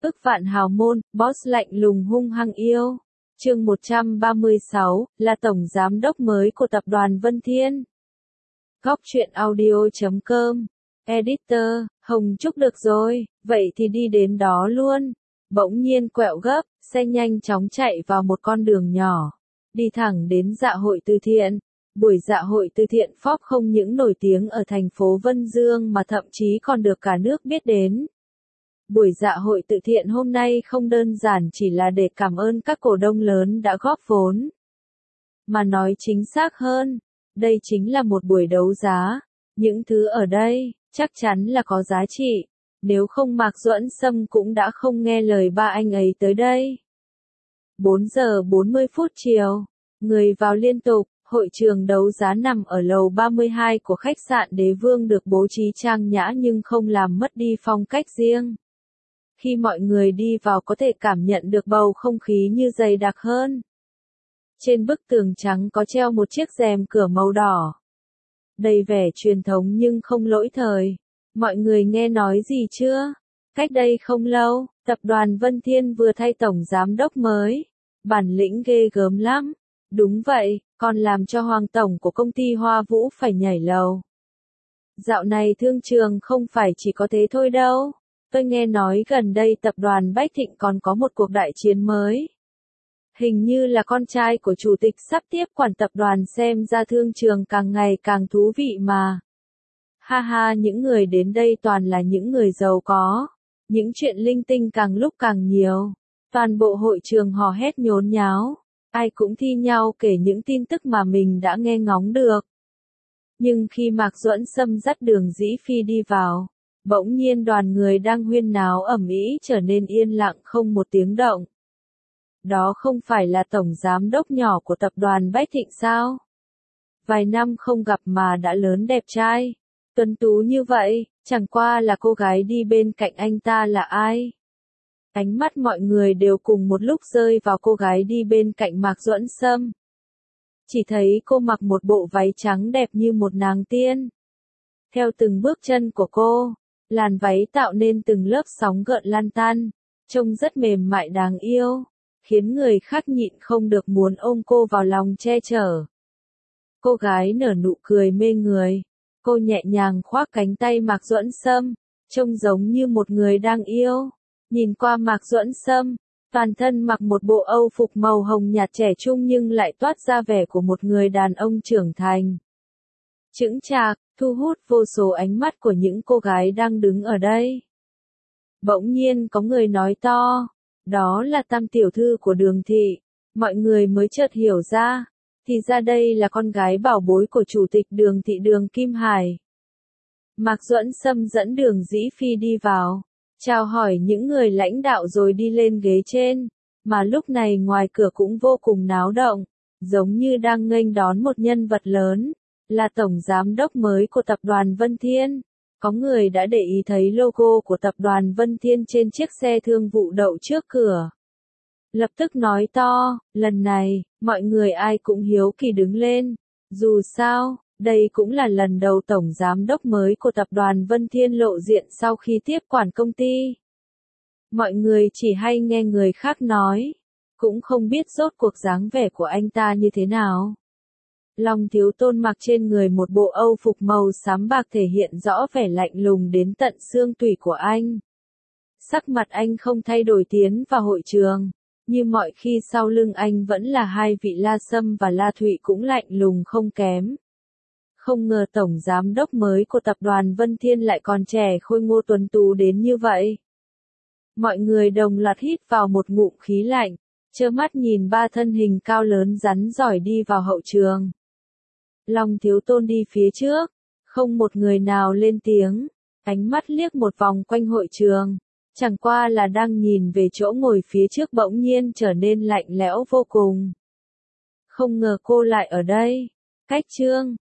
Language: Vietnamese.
Ức vạn hào môn, boss lạnh lùng hung hăng yêu. Chương 136, là tổng giám đốc mới của tập đoàn Vân Thiên. Góc truyện audio.com. Editor, Hồng Trúc được rồi, vậy thì đi đến đó luôn. Bỗng nhiên quẹo gấp, xe nhanh chóng chạy vào một con đường nhỏ, đi thẳng đến dạ hội từ thiện. Buổi dạ hội từ thiện Forbes không những nổi tiếng ở thành phố Vân Dương mà thậm chí còn được cả nước biết đến. Buổi dạ hội từ thiện hôm nay không đơn giản chỉ là để cảm ơn các cổ đông lớn đã góp vốn. Mà nói chính xác hơn, đây chính là một buổi đấu giá. Những thứ ở đây, chắc chắn là có giá trị. Nếu không Mạc Duẫn Sâm cũng đã không nghe lời ba anh ấy tới đây. 4 giờ 40 phút chiều, người vào liên tục. Hội trường đấu giá nằm ở lầu 32 của khách sạn Đế Vương được bố trí trang nhã nhưng không làm mất đi phong cách riêng. Khi mọi người đi vào có thể cảm nhận được bầu không khí như dày đặc hơn. Trên bức tường trắng có treo một chiếc rèm cửa màu đỏ. Đầy vẻ truyền thống nhưng không lỗi thời. Mọi người nghe nói gì chưa? Cách đây không lâu, tập đoàn Vân Thiên vừa thay tổng giám đốc mới. Bản lĩnh ghê gớm lắm. Đúng vậy, còn làm cho Hoàng tổng của công ty Hoa Vũ phải nhảy lầu. Dạo này thương trường không phải chỉ có thế thôi đâu. Tôi nghe nói gần đây tập đoàn Bách Thịnh còn có một cuộc đại chiến mới. Hình như là con trai của chủ tịch sắp tiếp quản tập đoàn, xem ra thương trường càng ngày càng thú vị mà. Ha ha, những người đến đây toàn là những người giàu có. Những chuyện linh tinh càng lúc càng nhiều. Toàn bộ hội trường hò hét nhốn nháo. Ai cũng thi nhau kể những tin tức mà mình đã nghe ngóng được. Nhưng khi Mạc Duẫn Sâm dắt Đường Dĩ Phi đi vào, bỗng nhiên đoàn người đang huyên náo ầm ĩ trở nên yên lặng không một tiếng động. Đó không phải là tổng giám đốc nhỏ của tập đoàn Bách Thịnh sao? Vài năm không gặp mà đã lớn đẹp trai, tuấn tú như vậy, chẳng qua là cô gái đi bên cạnh anh ta là ai? Ánh mắt mọi người đều cùng một lúc rơi vào cô gái đi bên cạnh Mạc Duẫn Sâm. Chỉ thấy cô mặc một bộ váy trắng đẹp như một nàng tiên. Theo từng bước chân của cô, làn váy tạo nên từng lớp sóng gợn lan tan, trông rất mềm mại đáng yêu, khiến người khác nhịn không được muốn ôm cô vào lòng che chở. Cô gái nở nụ cười mê người, cô nhẹ nhàng khoác cánh tay Mạc Duẫn Sâm, trông giống như một người đang yêu. Nhìn qua Mạc Duẫn Sâm, toàn thân mặc một bộ Âu phục màu hồng nhạt trẻ trung nhưng lại toát ra vẻ của một người đàn ông trưởng thành. Chững chạc, thu hút vô số ánh mắt của những cô gái đang đứng ở đây. Bỗng nhiên có người nói to, đó là Tam tiểu thư của Đường thị. Mọi người mới chợt hiểu ra, thì ra đây là con gái bảo bối của chủ tịch Đường thị Đường Kim Hải. Mạc Duẫn Sâm dẫn Đường Dĩ Phi đi vào, chào hỏi những người lãnh đạo rồi đi lên ghế trên, mà lúc này ngoài cửa cũng vô cùng náo động, giống như đang nghênh đón một nhân vật lớn, là tổng giám đốc mới của tập đoàn Vân Thiên. Có người đã để ý thấy logo của tập đoàn Vân Thiên trên chiếc xe thương vụ đậu trước cửa. Lập tức nói to, lần này, mọi người ai cũng hiếu kỳ đứng lên. Dù sao, đây cũng là lần đầu tổng giám đốc mới của tập đoàn Vân Thiên lộ diện sau khi tiếp quản công ty. Mọi người chỉ hay nghe người khác nói, cũng không biết rốt cuộc dáng vẻ của anh ta như thế nào. Long Thiếu Tôn mặc trên người một bộ Âu phục màu xám bạc thể hiện rõ vẻ lạnh lùng đến tận xương tủy của anh. Sắc mặt anh không thay đổi tiến vào hội trường, như mọi khi sau lưng anh vẫn là hai vị La Sâm và La Thụy cũng lạnh lùng không kém. Không ngờ tổng giám đốc mới của tập đoàn Vân Thiên lại còn trẻ khôi ngô tuấn tú đến như vậy. Mọi người đồng loạt hít vào một ngụm khí lạnh, trơ mắt nhìn ba thân hình cao lớn rắn giỏi đi vào hậu trường. Long Thiếu Tôn đi phía trước, không một người nào lên tiếng, ánh mắt liếc một vòng quanh hội trường, chẳng qua là đang nhìn về chỗ ngồi phía trước bỗng nhiên trở nên lạnh lẽo vô cùng. Không ngờ cô lại ở đây. Cách Trương,